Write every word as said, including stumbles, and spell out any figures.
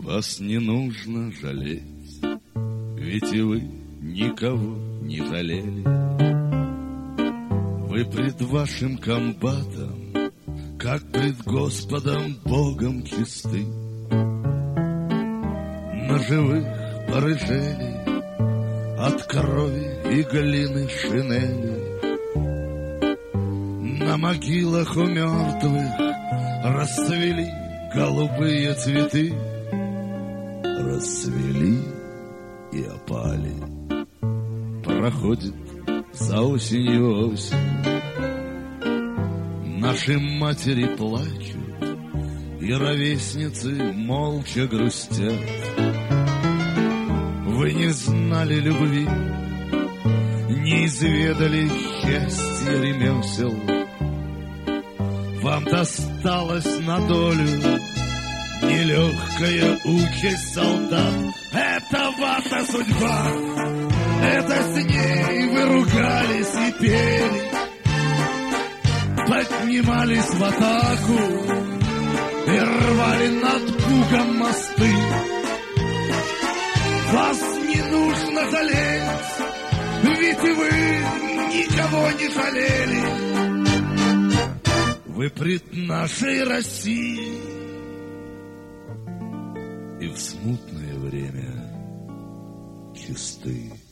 Вас не нужно жалеть, ведь и вы никого не жалели. Вы пред вашим комбатом, как пред Господом Богом чисты. На живых порыжели от крови и глины шинели. На могилах у мертвых расцвели голубые цветы. Расцвели и опали. Проходит за осенью осень. Наши матери плачут, и ровесницы молча грустят. Вы не знали любви, не изведали счастья ремесел. Вам досталась на долю нелегкая участь солдат. Это ваша судьба, это с ней вы ругались и пели, поднимались в атаку и рвали над Бугом мосты. Вас не нужно жалеть, ведь и вы никого не жалели. Вы пред нашей Россией и в смутное время чисты.